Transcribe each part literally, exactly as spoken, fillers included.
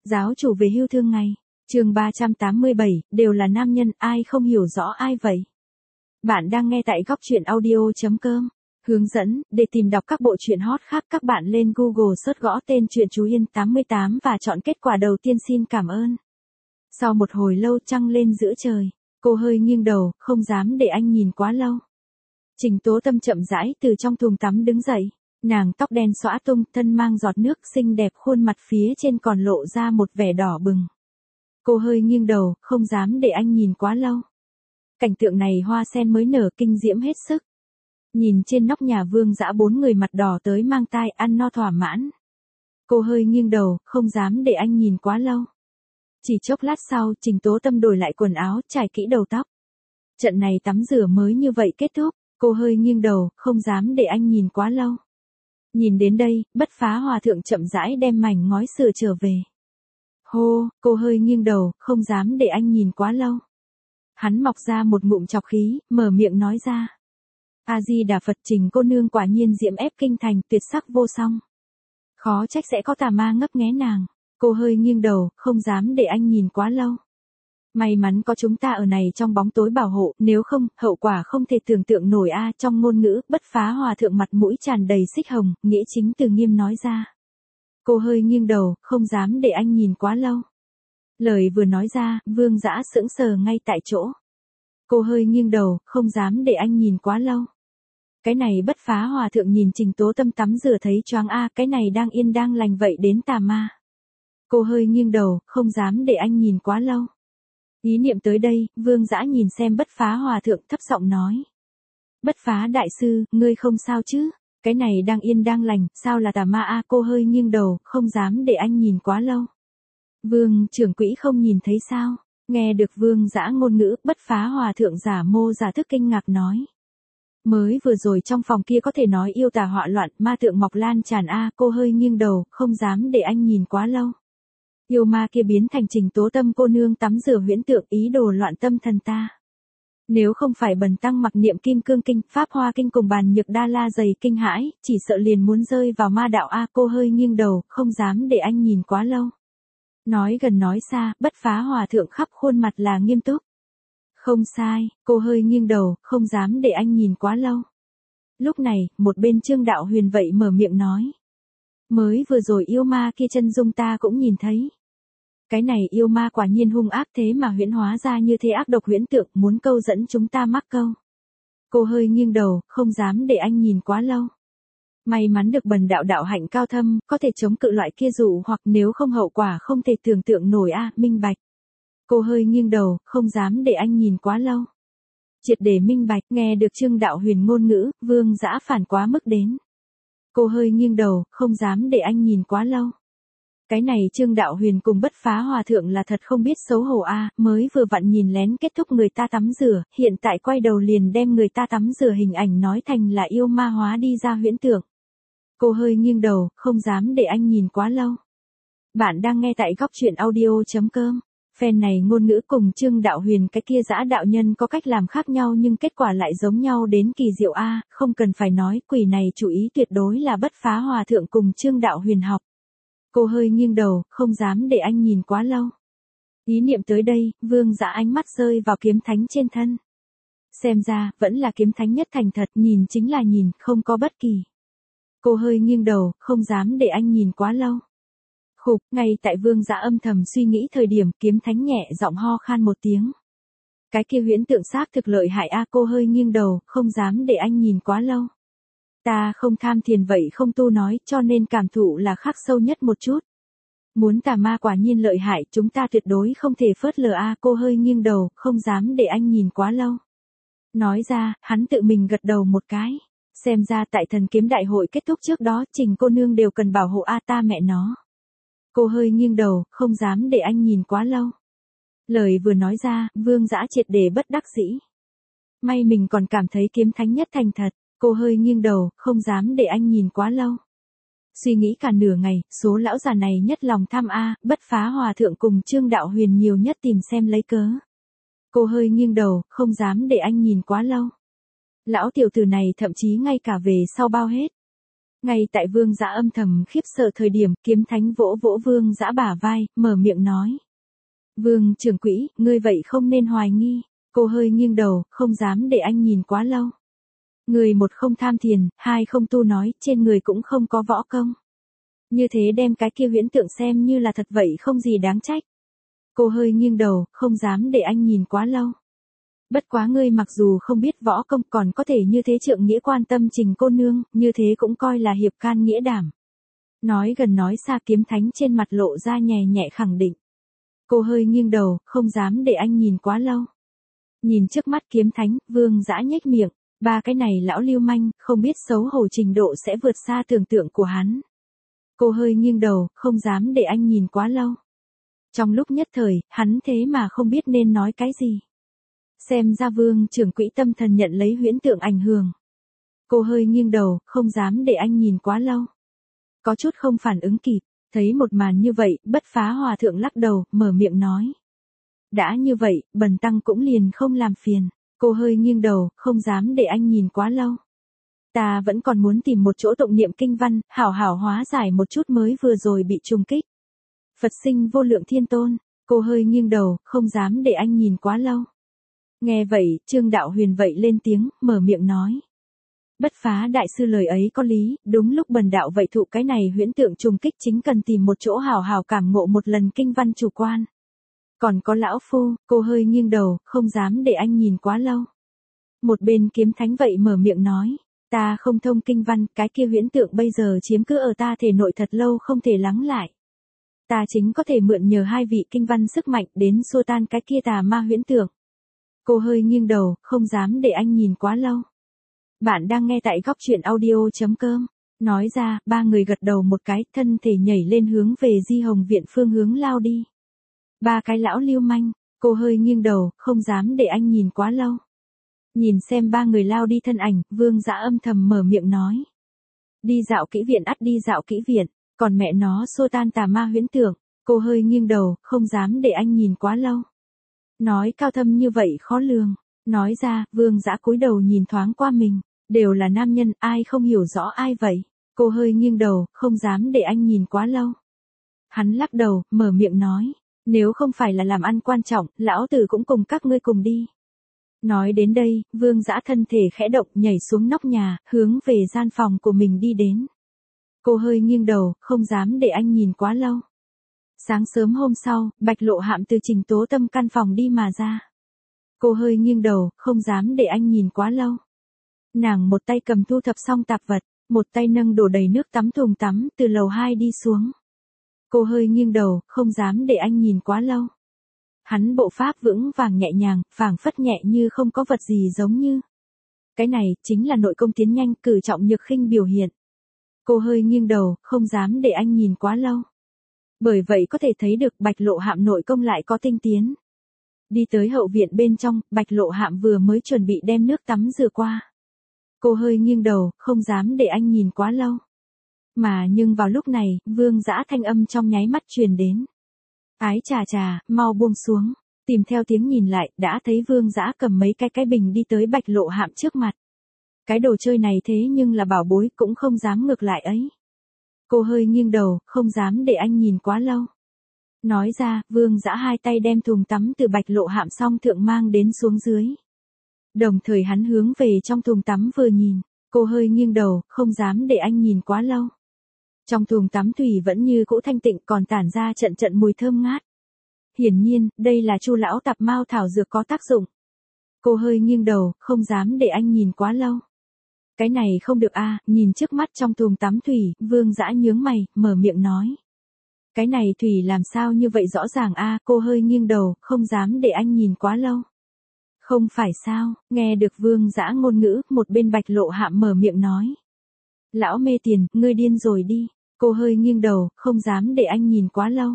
Giáo chủ về hưu thương ngày. Chương ba trăm tám mươi bảy, đều là nam nhân, ai không hiểu rõ ai vậy? Bạn đang nghe tại góc truyện audio chấm com. Hướng dẫn, để tìm đọc các bộ truyện hot khác các bạn lên Google search gõ tên truyện Chú Yên tám mươi tám và chọn kết quả đầu tiên xin cảm ơn. Sau một hồi lâu trăng lên giữa trời, cô hơi nghiêng đầu, không dám để anh nhìn quá lâu. Trình Tố Tâm chậm rãi từ trong thùng tắm đứng dậy, nàng tóc đen xõa tung, thân mang giọt nước xinh đẹp, khuôn mặt phía trên còn lộ ra một vẻ đỏ bừng. Cô hơi nghiêng đầu, không dám để anh nhìn quá lâu. Cảnh tượng này hoa sen mới nở kinh diễm hết sức. Nhìn trên nóc nhà Vương Dã bốn người mặt đỏ tới mang tai ăn no thỏa mãn. Cô hơi nghiêng đầu, không dám để anh nhìn quá lâu. Chỉ chốc lát sau, Trình Tố Tâm đổi lại quần áo, trải kỹ đầu tóc. Trận này tắm rửa mới như vậy kết thúc, cô hơi nghiêng đầu, không dám để anh nhìn quá lâu. Nhìn đến đây, Bất Phá Hòa Thượng chậm rãi đem mảnh ngói sửa trở về. Hô, cô hơi nghiêng đầu, không dám để anh nhìn quá lâu. Hắn mọc ra một ngụm chọc khí, mở miệng nói ra. A-di-đà Phật, Trình cô nương quả nhiên diễm ép kinh thành, tuyệt sắc vô song. Khó trách sẽ có tà ma ngấp nghé nàng. Cô hơi nghiêng đầu, không dám để anh nhìn quá lâu. May mắn có chúng ta ở này trong bóng tối bảo hộ, nếu không, hậu quả không thể tưởng tượng nổi a. Trong ngôn ngữ, Bất Phá Hòa Thượng mặt mũi tràn đầy xích hồng, nghĩa chính từ nghiêm nói ra. Cô hơi nghiêng đầu, không dám để anh nhìn quá lâu. Lời vừa nói ra, Vương Dã sững sờ ngay tại chỗ. Cô hơi nghiêng đầu, không dám để anh nhìn quá lâu. Cái này Bất Phá Hòa Thượng nhìn Trình Tố Tâm tắm rửa thấy choáng a, cái này đang yên đang lành vậy đến tà ma. Cô hơi nghiêng đầu, không dám để anh nhìn quá lâu. Ý niệm tới đây, Vương Dã nhìn xem Bất Phá Hòa Thượng thấp giọng nói. Bất Phá đại sư, ngươi không sao chứ? Cái này đang yên đang lành, sao là tà ma a? Cô hơi nghiêng đầu, không dám để anh nhìn quá lâu. Vương trưởng quỹ không nhìn thấy sao? Nghe được Vương Dã ngôn ngữ, Bất Phá Hòa Thượng giả mô giả thức kinh ngạc nói. Mới vừa rồi trong phòng kia có thể nói yêu tà họa loạn, ma tượng mọc lan tràn a. Cô hơi nghiêng đầu, không dám để anh nhìn quá lâu. Yêu ma kia biến thành Trình Tố Tâm cô nương tắm rửa huyễn tượng, ý đồ loạn tâm thần ta. Nếu không phải bần tăng mặc niệm Kim Cương Kinh, Pháp Hoa Kinh cùng Bàn Nhược Đa La dày kinh hãi, chỉ sợ liền muốn rơi vào ma đạo a. Cô hơi nghiêng đầu, không dám để anh nhìn quá lâu. Nói gần nói xa, Bất Phá Hòa Thượng khắp khuôn mặt là nghiêm túc. Không sai, cô hơi nghiêng đầu, không dám để anh nhìn quá lâu. Lúc này, một bên Trương Đạo Huyền vậy mở miệng nói. Mới vừa rồi yêu ma kia chân dung ta cũng nhìn thấy. Cái này yêu ma quả nhiên hung ác thế mà huyễn hóa ra như thế ác độc huyễn tượng, muốn câu dẫn chúng ta mắc câu. Cô hơi nghiêng đầu, không dám để anh nhìn quá lâu. May mắn được bần đạo đạo hạnh cao thâm, có thể chống cự loại kia dụ hoặc nếu không hậu quả không thể tưởng tượng nổi a. Minh bạch. Cô hơi nghiêng đầu, không dám để anh nhìn quá lâu. Triệt để minh bạch, nghe được Trương Đạo Huyền ngôn ngữ, Vương Dã phản quá mức đến. Cô hơi nghiêng đầu, không dám để anh nhìn quá lâu. Cái này Trương Đạo Huyền cùng Bất Phá Hòa Thượng là thật không biết xấu hổ a, mới vừa vặn nhìn lén kết thúc người ta tắm rửa, hiện tại quay đầu liền đem người ta tắm rửa hình ảnh nói thành là yêu ma hóa đi ra huyễn tượng. Cô hơi nghiêng đầu, không dám để anh nhìn quá lâu. Bạn đang nghe tại góc truyện audio chấm com. Fan này ngôn ngữ cùng Trương Đạo Huyền cái kia dã đạo nhân có cách làm khác nhau nhưng kết quả lại giống nhau đến kỳ diệu a, không cần phải nói, quỷ này chủ ý tuyệt đối là Bất Phá Hòa Thượng cùng Trương Đạo Huyền học. Cô hơi nghiêng đầu, không dám để anh nhìn quá lâu. Ý niệm tới đây, Vương Dã ánh mắt rơi vào kiếm thánh trên thân. Xem ra, vẫn là kiếm thánh nhất thành thật, nhìn chính là nhìn, không có bất kỳ. Cô hơi nghiêng đầu, không dám để anh nhìn quá lâu. Khục, ngay tại Vương Dã âm thầm suy nghĩ thời điểm, kiếm thánh nhẹ giọng ho khan một tiếng. Cái kia huyễn tượng xác thực lợi hại a. Cô hơi nghiêng đầu, không dám để anh nhìn quá lâu. Ta không tham thiền vậy không tu nói, cho nên cảm thụ là khắc sâu nhất một chút. Muốn tà ma quả nhiên lợi hại, chúng ta tuyệt đối không thể phớt lờ a. Cô hơi nghiêng đầu, không dám để anh nhìn quá lâu. Nói ra, hắn tự mình gật đầu một cái. Xem ra tại thần kiếm đại hội kết thúc trước đó, Trình cô nương đều cần bảo hộ a ta mẹ nó. Cô hơi nghiêng đầu, không dám để anh nhìn quá lâu. Lời vừa nói ra, Vương Dã triệt để bất đắc dĩ. May mình còn cảm thấy kiếm thánh nhất thành thật. Cô hơi nghiêng đầu, không dám để anh nhìn quá lâu. Suy nghĩ cả nửa ngày, số lão già này nhất lòng tham a, Bất Phá Hòa Thượng cùng Trương Đạo Huyền nhiều nhất tìm xem lấy cớ. Cô hơi nghiêng đầu, không dám để anh nhìn quá lâu. Lão tiểu tử này thậm chí ngay cả về sau bao hết. Ngay tại Vương Dã âm thầm khiếp sợ thời điểm, Kiếm Thánh vỗ vỗ Vương Dã bả vai, mở miệng nói. Vương trưởng quỹ, ngươi vậy không nên hoài nghi. Cô hơi nghiêng đầu, không dám để anh nhìn quá lâu. Người một không tham thiền, hai không tu nói, trên người cũng không có võ công. Như thế đem cái kia huyễn tượng xem như là thật vậy không gì đáng trách. Cô hơi nghiêng đầu, không dám để anh nhìn quá lâu. Bất quá ngươi mặc dù không biết võ công còn có thể như thế trượng nghĩa quan tâm Trình cô nương, như thế cũng coi là hiệp can nghĩa đảm. Nói gần nói xa, Kiếm Thánh trên mặt lộ ra nhẹ nhẹ khẳng định. Cô hơi nghiêng đầu, không dám để anh nhìn quá lâu. Nhìn trước mắt Kiếm Thánh, Vương Dã nhếch miệng, ba cái này lão lưu manh, không biết xấu hổ trình độ sẽ vượt xa tưởng tượng của hắn. Cô hơi nghiêng đầu, không dám để anh nhìn quá lâu. Trong lúc nhất thời, hắn thế mà không biết nên nói cái gì. Xem ra Vương trưởng quỹ tâm thần nhận lấy huyễn tượng ảnh hưởng. Cô hơi nghiêng đầu, không dám để anh nhìn quá lâu. Có chút không phản ứng kịp, thấy một màn như vậy, Bất Phá Hòa thượng lắc đầu, mở miệng nói. Đã như vậy, bần tăng cũng liền không làm phiền. Cô hơi nghiêng đầu, không dám để anh nhìn quá lâu. Ta vẫn còn muốn tìm một chỗ tụng niệm kinh văn, hảo hảo hóa giải một chút mới vừa rồi bị trùng kích. Phật sinh vô lượng thiên tôn, cô hơi nghiêng đầu, không dám để anh nhìn quá lâu. Nghe vậy, Trương Đạo Huyền vậy lên tiếng, mở miệng nói. Bất Phá đại sư lời ấy có lý, đúng lúc bần đạo vậy thụ cái này huyễn tượng trùng kích chính cần tìm một chỗ hảo hảo cảm ngộ một lần kinh văn chủ quan. Còn có lão phu, cô hơi nghiêng đầu, không dám để anh nhìn quá lâu. Một bên Kiếm Thánh vậy mở miệng nói, ta không thông kinh văn, cái kia huyễn tượng bây giờ chiếm cứ ở ta thể nội thật lâu không thể lắng lại. Ta chính có thể mượn nhờ hai vị kinh văn sức mạnh đến xua tan cái kia tà ma huyễn tượng. Cô hơi nghiêng đầu, không dám để anh nhìn quá lâu. Bạn đang nghe tại góc truyện audio.com. Nói ra, ba người gật đầu một cái, thân thể nhảy lên hướng về Di Hồng Viện phương hướng lao đi. Ba cái lão lưu manh, cô hơi nghiêng đầu, không dám để anh nhìn quá lâu. Nhìn xem ba người lao đi thân ảnh, Vương Dã âm thầm mở miệng nói. Đi dạo kỹ viện ắt đi dạo kỹ viện, còn mẹ nó xua tan tà ma huyễn tưởng, cô hơi nghiêng đầu, không dám để anh nhìn quá lâu. Nói cao thâm như vậy khó lường, nói ra, Vương Dã cúi đầu nhìn thoáng qua mình, đều là nam nhân, ai không hiểu rõ ai vậy, cô hơi nghiêng đầu, không dám để anh nhìn quá lâu. Hắn lắc đầu, mở miệng nói, nếu không phải là làm ăn quan trọng, lão tử cũng cùng các ngươi cùng đi. Nói đến đây, Vương Dã thân thể khẽ động nhảy xuống nóc nhà, hướng về gian phòng của mình đi đến. Cô hơi nghiêng đầu, không dám để anh nhìn quá lâu. Sáng sớm hôm sau, Bạch Lộ Hạm từ Trình Tố Tâm căn phòng đi mà ra. Cô hơi nghiêng đầu, không dám để anh nhìn quá lâu. Nàng một tay cầm thu thập xong tạp vật, một tay nâng đổ đầy nước tắm thùng tắm từ lầu hai đi xuống. Cô hơi nghiêng đầu, không dám để anh nhìn quá lâu. Hắn bộ pháp vững vàng nhẹ nhàng, phảng phất nhẹ như không có vật gì giống như. Cái này, chính là nội công tiến nhanh, cử trọng nhược khinh biểu hiện. Cô hơi nghiêng đầu, không dám để anh nhìn quá lâu. Bởi vậy có thể thấy được Bạch Lộ Hạm nội công lại có tinh tiến. Đi tới hậu viện bên trong, Bạch Lộ Hạm vừa mới chuẩn bị đem nước tắm rửa qua. Cô hơi nghiêng đầu, không dám để anh nhìn quá lâu. Mà nhưng vào lúc này, Vương Dã thanh âm trong nháy mắt truyền đến. Ái chà chà, mau buông xuống. Tìm theo tiếng nhìn lại, đã thấy Vương Dã cầm mấy cái cái bình đi tới Bạch Lộ Hạm trước mặt. Cái đồ chơi này thế nhưng là bảo bối, cũng không dám ngược lại ấy. Cô hơi nghiêng đầu, không dám để anh nhìn quá lâu. Nói ra, Vương Dã hai tay đem thùng tắm từ Bạch Lộ Hạm xong thượng mang đến xuống dưới. Đồng thời hắn hướng về trong thùng tắm vừa nhìn, cô hơi nghiêng đầu, không dám để anh nhìn quá lâu. Trong thùng tắm thủy vẫn như cũ thanh tịnh còn tản ra trận trận mùi thơm ngát. Hiển nhiên, đây là Chu lão tạp mao thảo dược có tác dụng. Cô hơi nghiêng đầu, không dám để anh nhìn quá lâu. Cái này không được a, nhìn trước mắt trong thùng tắm thủy, Vương Dã nhướng mày, mở miệng nói. Cái này thủy làm sao như vậy rõ ràng a, cô hơi nghiêng đầu, không dám để anh nhìn quá lâu. Không phải sao, nghe được Vương Dã ngôn ngữ, một bên Bạch Lộ Hạm mở miệng nói. Lão mê tiền, ngươi điên rồi đi, cô hơi nghiêng đầu, không dám để anh nhìn quá lâu.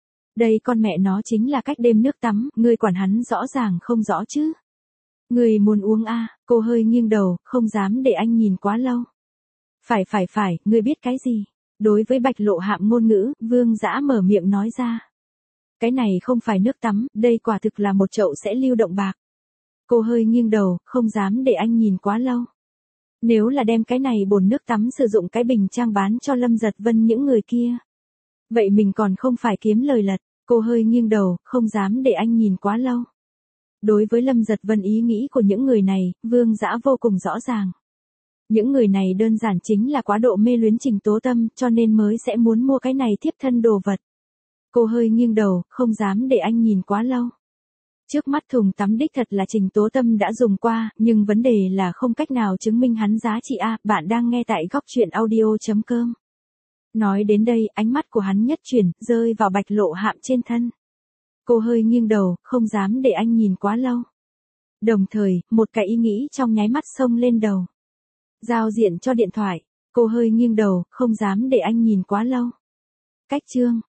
Đây con mẹ nó chính là cách đêm nước tắm, ngươi quản hắn rõ ràng không rõ chứ. Ngươi muốn uống a, cô hơi nghiêng đầu, không dám để anh nhìn quá lâu. Phải phải phải, ngươi biết cái gì? Đối với Bạch Lộ Hạm ngôn ngữ, Vương Dã mở miệng nói ra. Cái này không phải nước tắm, đây quả thực là một chậu sẽ lưu động bạc. Cô hơi nghiêng đầu, không dám để anh nhìn quá lâu. Nếu là đem cái này bồn nước tắm sử dụng cái bình trang bán cho Lâm Giật Vân những người kia. Vậy mình còn không phải kiếm lời lật, cô hơi nghiêng đầu, không dám để anh nhìn quá lâu. Đối với Lâm Giật Vân ý nghĩ của những người này, Vương Dã vô cùng rõ ràng. Những người này đơn giản chính là quá độ mê luyến Trình Tố Tâm, cho nên mới sẽ muốn mua cái này thiếp thân đồ vật. Cô hơi nghiêng đầu, không dám để anh nhìn quá lâu. Trước mắt thùng tắm đích thật là Trình Tố Tâm đã dùng qua, nhưng vấn đề là không cách nào chứng minh hắn giá trị a. Bạn đang nghe tại góc truyện audio chấm com. Nói đến đây, ánh mắt của hắn nhất chuyển, rơi vào Bạch Lộ Hạm trên thân. Cô hơi nghiêng đầu, không dám để anh nhìn quá lâu. Đồng thời, một cái ý nghĩ trong nháy mắt xông lên đầu. Giao diện cho điện thoại. Cô hơi nghiêng đầu, không dám để anh nhìn quá lâu. Cách chương.